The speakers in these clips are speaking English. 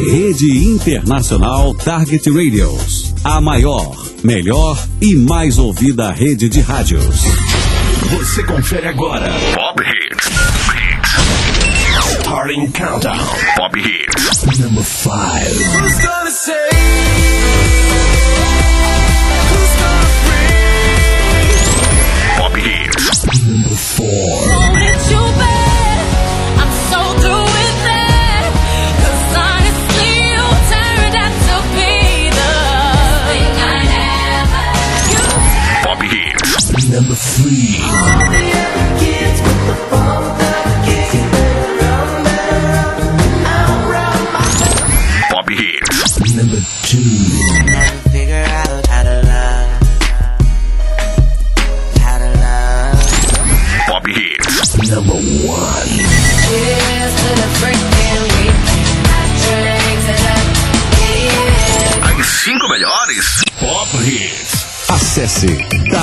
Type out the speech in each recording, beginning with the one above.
Rede Internacional Target Radios. A maior, melhor e mais ouvida rede de rádios. Você confere agora. Pop Hits. Starting Countdown. Pop Hits. Number 5. Who's gonna say? Pop Hits. Number 4. Pop Hits. Number 3. Pop Hits. Number 2. Figure out how to love. How to love. Pop Hits. Number 1. Cheers to the freaking weekend. Drinks it up. Yeah. As 5 melhores. Pop Hits. Acesse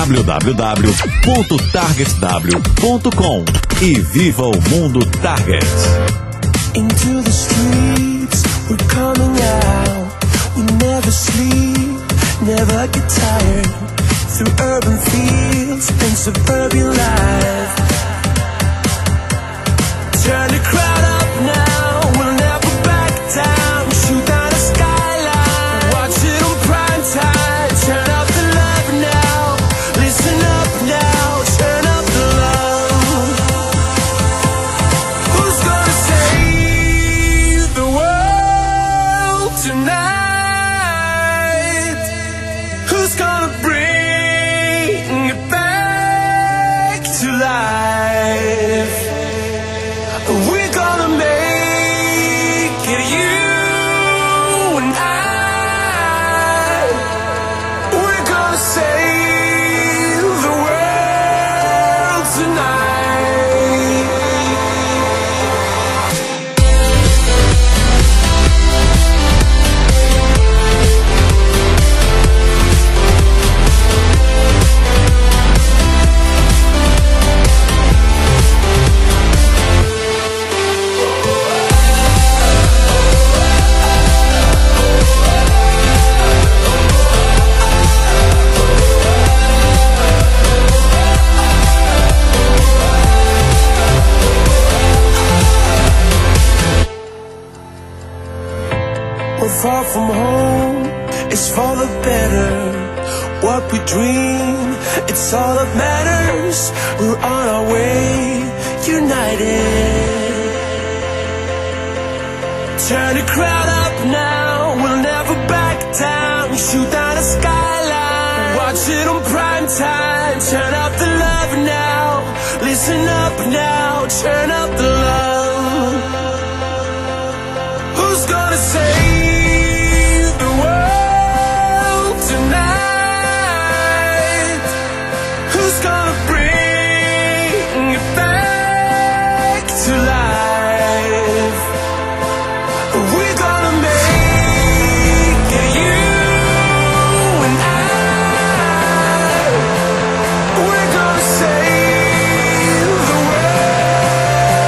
www.targetw.com e viva o mundo Target. Into the streets, we're coming out. We never sleep, never get tired. Through urban fields and suburban life. Turn the crowd up now, we'll never back down. Shoot down the skyline, watch it on prime time. Turn up the love now, listen up now. Turn up the love. Who's gonna save the world tonight? Who's gonna bring it back to life? We're gonna make it, you and I. We're gonna save the world tonight. We're far from home, it's for the better. What we dream, it's all that matters. We're on our way, united. Turn the crowd up now, we'll never back down. Shoot down the skyline, watch it on prime time. Turn up the love now, listen up now. Turn up the love. Who's gonna save the world tonight? Who's gonna bring it back to life? We're gonna make it, you and I. We're gonna save the world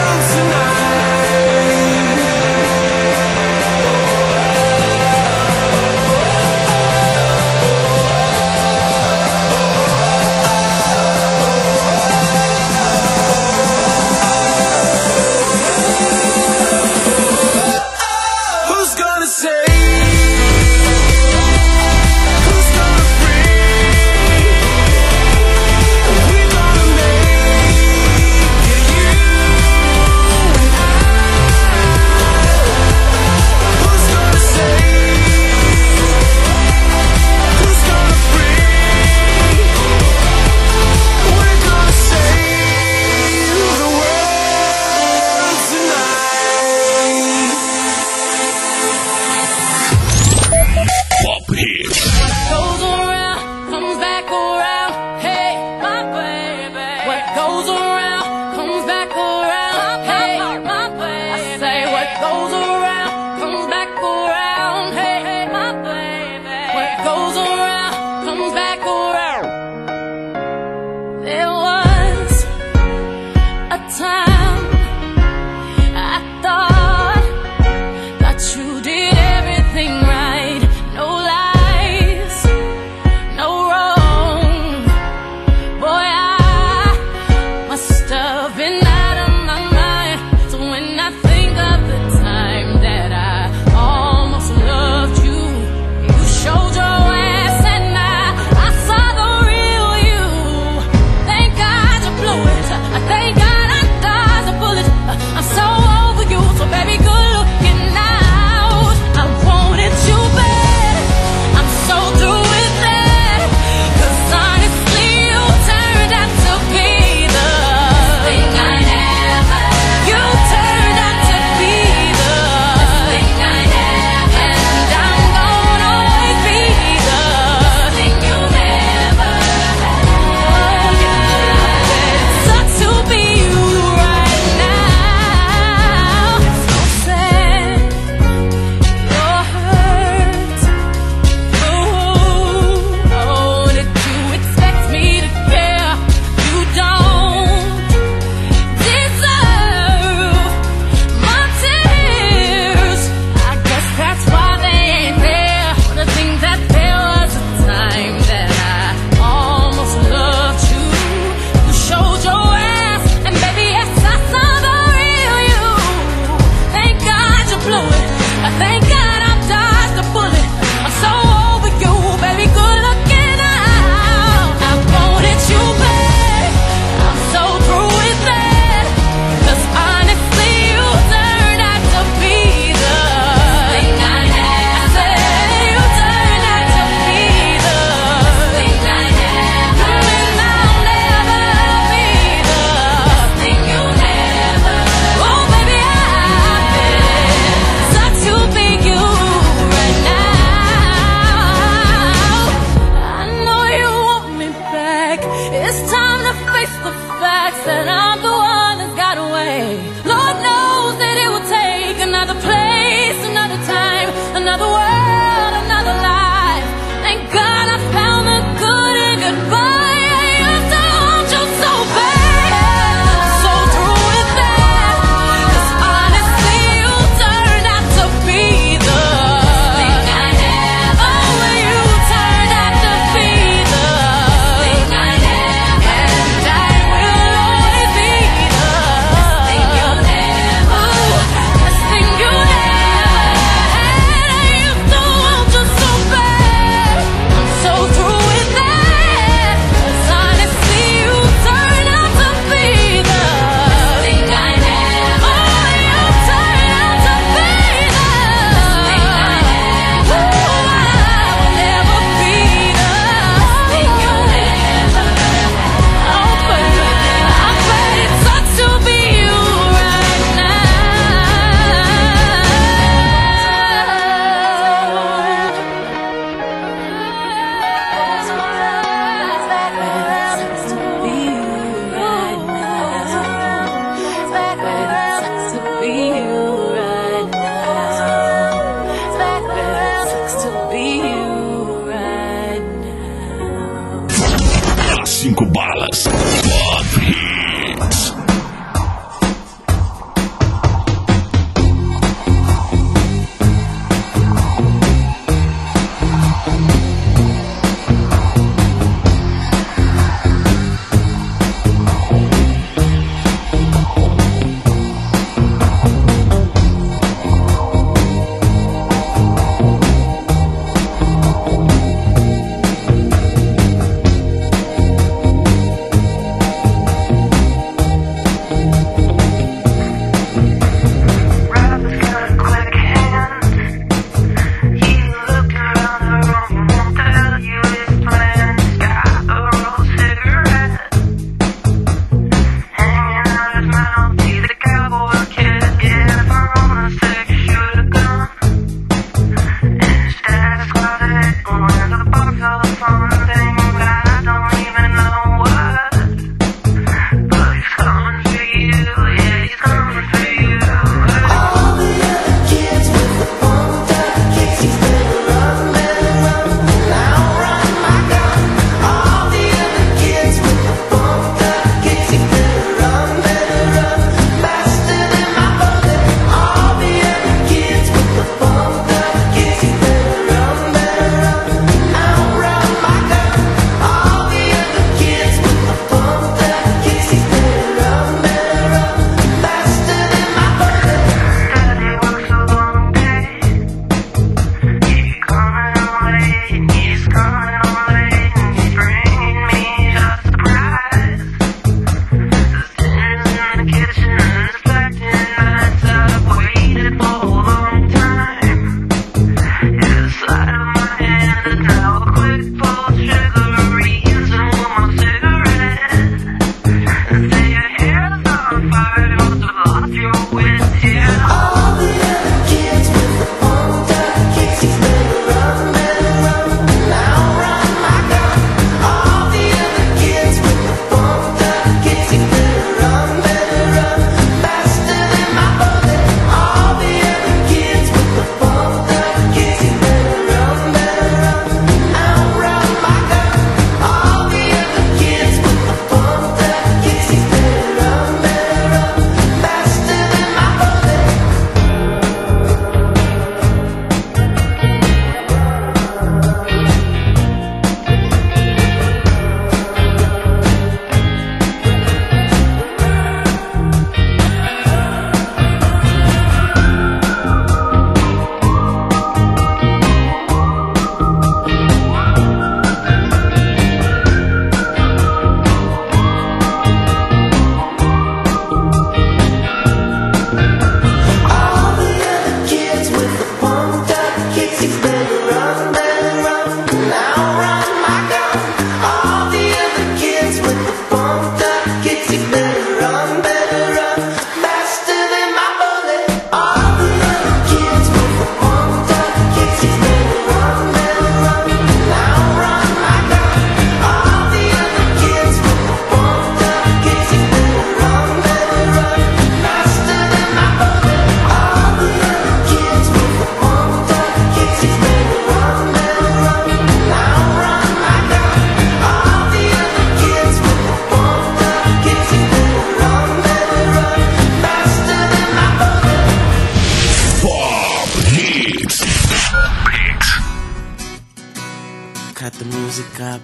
Cut the music up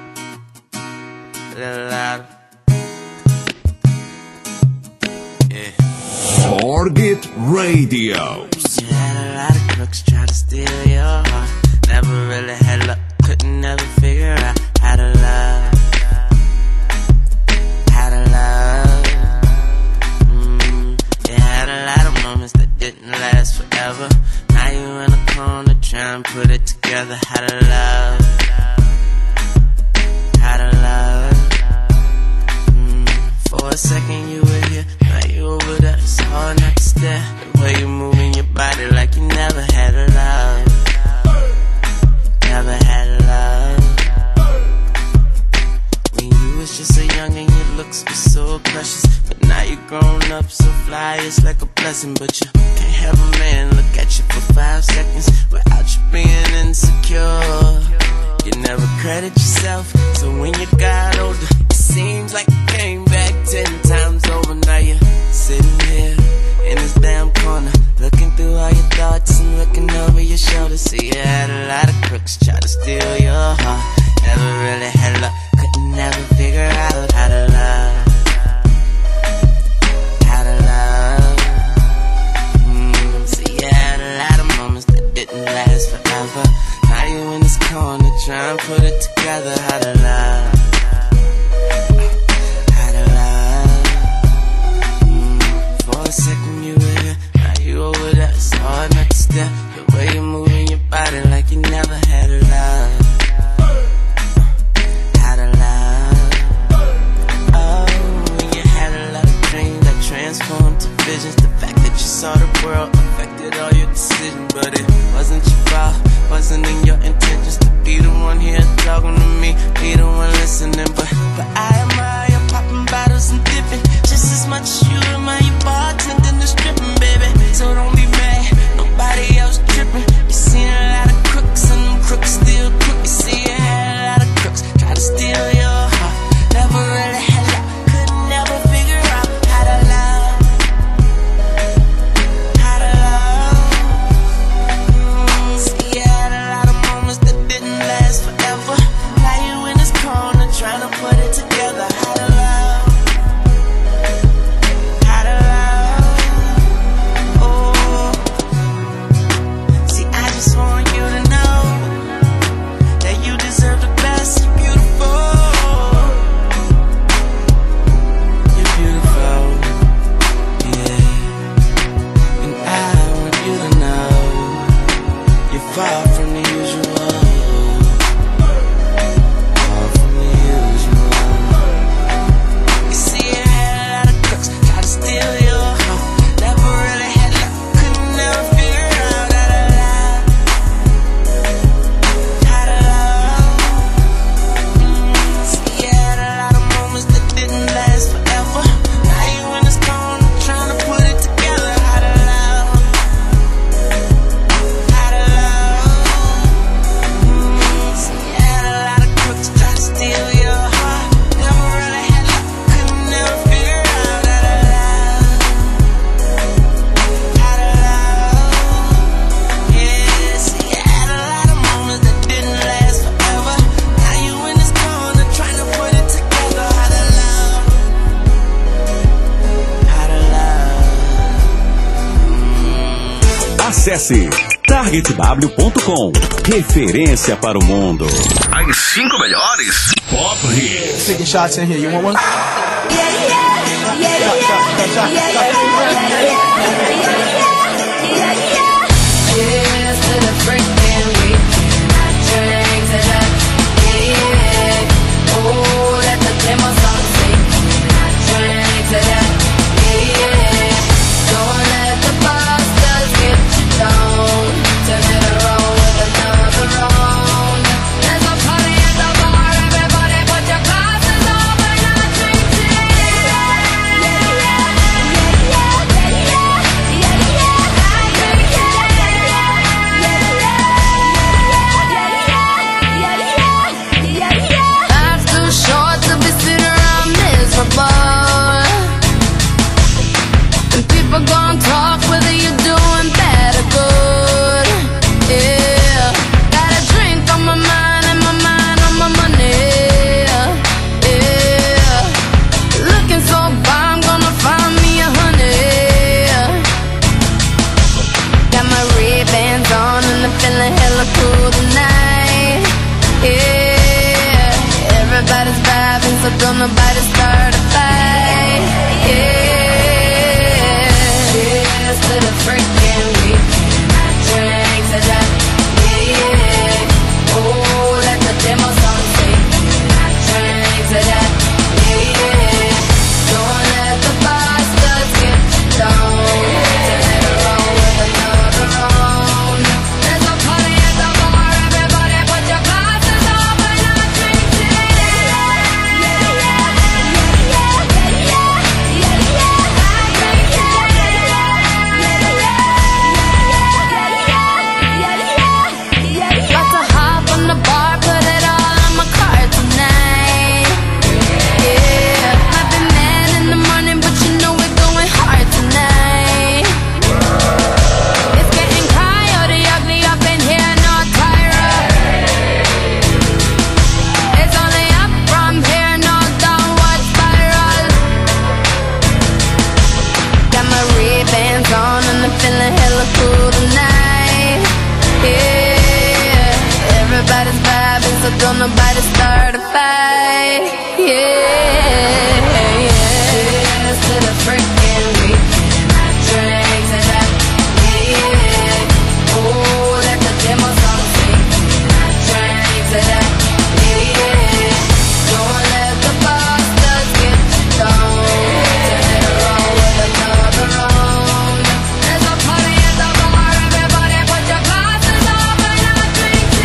a little louder. Yeah. Target Radios. You had a lot of crooks try to steal your heart. Never really had luck, couldn't never figure out how to love. How to love. You had a lot of moments that didn't last forever. Now you in a corner trying to put it together. How to love. How to love. For a second you were here, now you over there. It's hard not to stare. The way you moving your body like you never had a love. Never had a love. When you was just so young and your looks were so precious, but now you grown up so fly, it's like a blessing. But you can't have a man look at you for 5 seconds without you being insecure. You never credit yourself, so when you got older, it seems like you came back 10 times over. Now you're sitting here in this damn corner, looking through all your thoughts and looking over your shoulder. See, you had a lot of crooks try to steal your heart. Never really had luck, couldn't never figure out how to love. How to love. See, you had a lot of moments that didn't last forever. Now you in this corner trying to put it together. How to love. How to love. For a second you were here, now you over there. It's hard not to stare. The way you're moving your body like you never had a love. How to love. Oh, when you had a lot of dreams that transformed to visions. The fact that you saw the world affected all your decisions, but it wasn't your fault, wasn't in your intentions to be the one here talking to me, be the one listening. But I admire you popping bottles and dipping just as much as you admire you bartending and stripping, baby. So don't be mad, nobody else tripping. You seen a lot of crooks and them crooks still crook. You see you had a lot of crooks try to steal your heart. Never really had luck, could never figure out how to love. How to love. See, you had a lot of moments that didn't last forever. Now you in this corner trying to put it together. How to love. How to love. Acesse targetw.com. Referência para o mundo. As 5 melhores Pop Hits. Taking shots in here. You want one? Cheers to the freaking weekend. I drink to that, yeah. Oh, let the demo song sing. I drink to that, yeah. Don't let the bastards get you down. Turn it around with another round. There's a party at the bar. Everybody put your glasses up and I drink to Life's too short to be sitting around miserable. And people gon' talk whether you're doing bad or good. Yeah, got a drink on my mind and my mind on my money. Yeah, looking so far, I'm gonna find me a honey. Got my Ray-Bans on and I'm feeling hella cool tonight. Yeah, everybody's vibing, so don't nobody start a fight. Yeah, cheers to the freaking weekend. I drink to that, yeah. Oh, let the demo song sing. I drink to that, yeah. Don't let the bastards get you down. Turn it around with another round. There's a party at the bar. Everybody put your glasses up and I drink to About to hop on the bar, put it all on my card tonight. Yeah, I've been mad in the morning, but you know we're going hard tonight. It's getting coyote ugly up in here, no Tyra. It's only up from here, no downward spiral. Got my Ray-Bans on and I'm feeling hella cool tonight. Yeah, everybody's vibing, so don't nobody start a fight. Yeah, cheers to the freaking weekend. I drink to that, yeah. Oh, let the demo song sing. I drink to that, yeah. Don't let the bastards get you down. Turn it around with another round. There's a party at the bar. Everybody put your glasses up and I drink to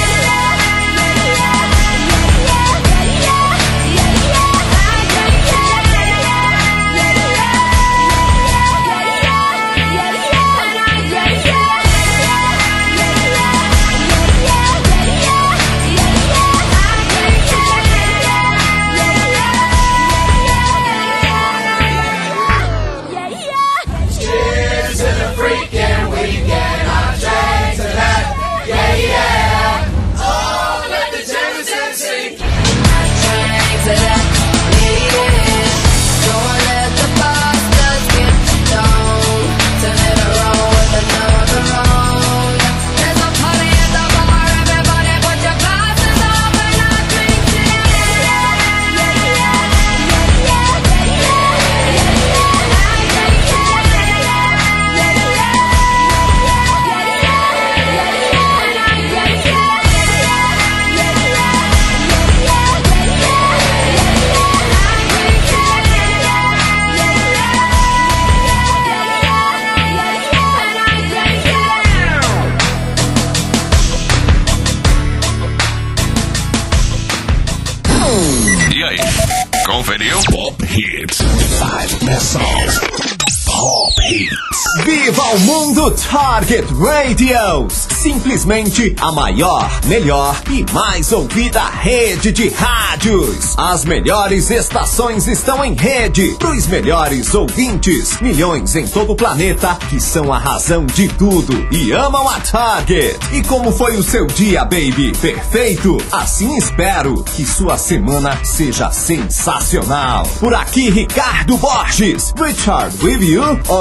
Conferiu? Pop Hits. 5 best songs. Pop Hits. Viva o mundo Target Radios! Simplesmente a maior, melhor e mais ouvida rede de rádios. As melhores estações estão em rede pros melhores ouvintes. Milhões em todo o planeta que são a razão de tudo e amam a Target. E como foi o seu dia, baby? Perfeito? Assim espero que sua semana seja sensacional. Por aqui, Ricardo Borges. Richard with you on the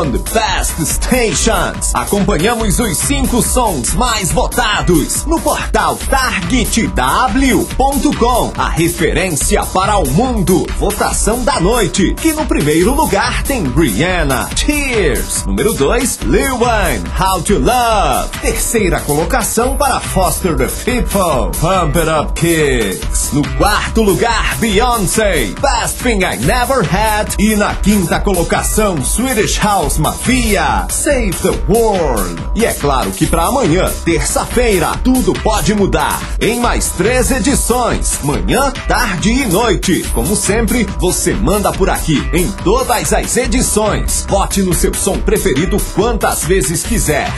Best Stations. Acompanhamos os 5 sons mais votados no portal targetw.com, a referência para o mundo. Votação da noite, que no primeiro lugar tem Rihanna, Tears. Número 2, Lil Wayne, How to Love. Terceira colocação para Foster the People, Pump It Up Kicks. No quarto lugar, Beyoncé, Best Thing I Never Had. E na quinta colocação, Swedish House Mafia, Save the World. E é claro que para amanhã, terça-feira, tudo pode mudar. Em mais 3 edições, manhã, tarde e noite. Como sempre, você manda por aqui em todas as edições. Vote no seu som preferido quantas vezes quiser.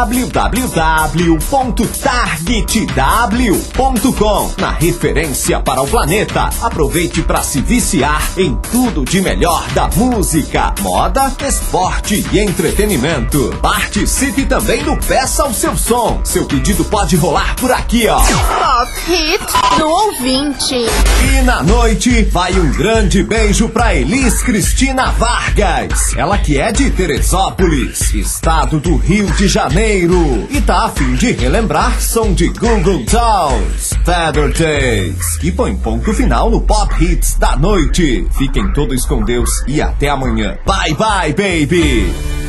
www.targetw.com, na referência para o planeta. Aproveite para se viciar em tudo de melhor da música, moda, esporte e entretenimento. Participe também do Peça o Seu Som. Seu pedido pode rolar por aqui, ó. Top Hit do ouvinte. E na noite vai um grande beijo pra Elis Cristina Vargas. Ela que é de Teresópolis, estado do Rio de Janeiro, e tá a fim de relembrar som de Google Dolls, Feather Days, que põe ponto final no Pop Hits da noite. Fiquem todos com Deus e até amanhã. Bye bye, baby!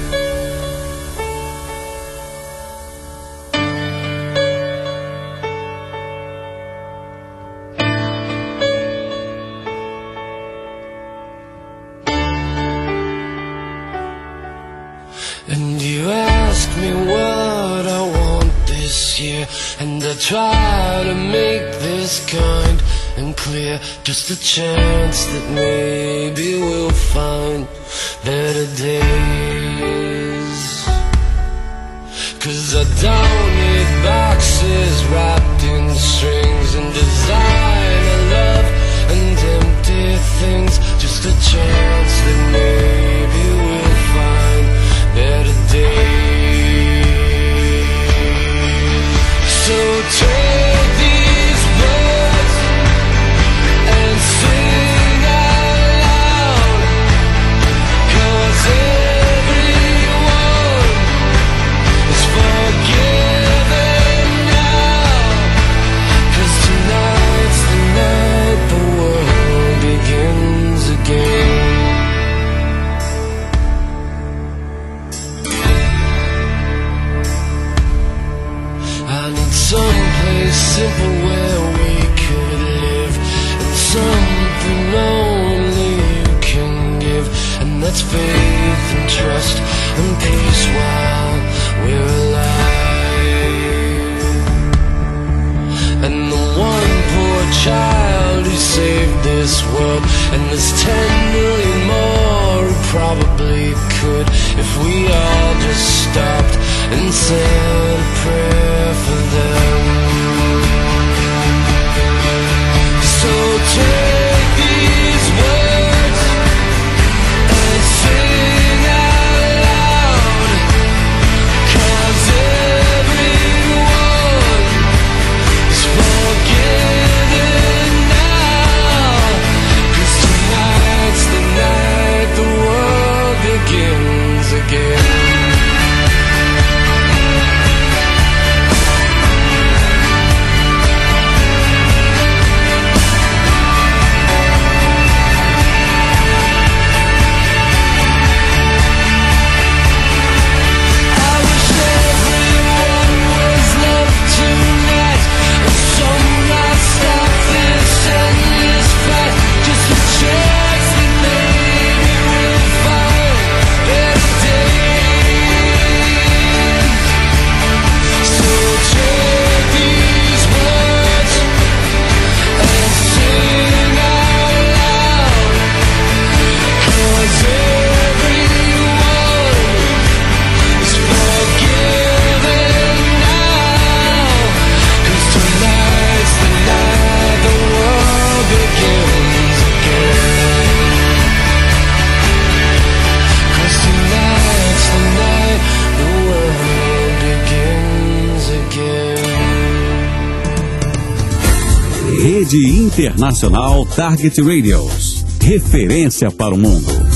And you ask me what I want this year, and I try to make this kind and clear. Just a chance that maybe we'll find better days. 'Cause I don't need boxes wrapped in strings and designer love and empty things. Just a chance that maybe we'll find better days. So take these words and sing out loud, 'cause everyone is forgiven now. 'Cause tonight's the night the world begins again. Someplace simple where we could live, and something only you can give, and that's faith and trust and peace while we're alive. And the one poor child who saved this world, and there's 10 million more who probably could, if we all just stopped and said a prayer for them. So take these words and sing out loud, 'cause everyone is forgiven now. 'Cause tonight's the night the world begins again. Rede Internacional Target Radios. Referência para o mundo.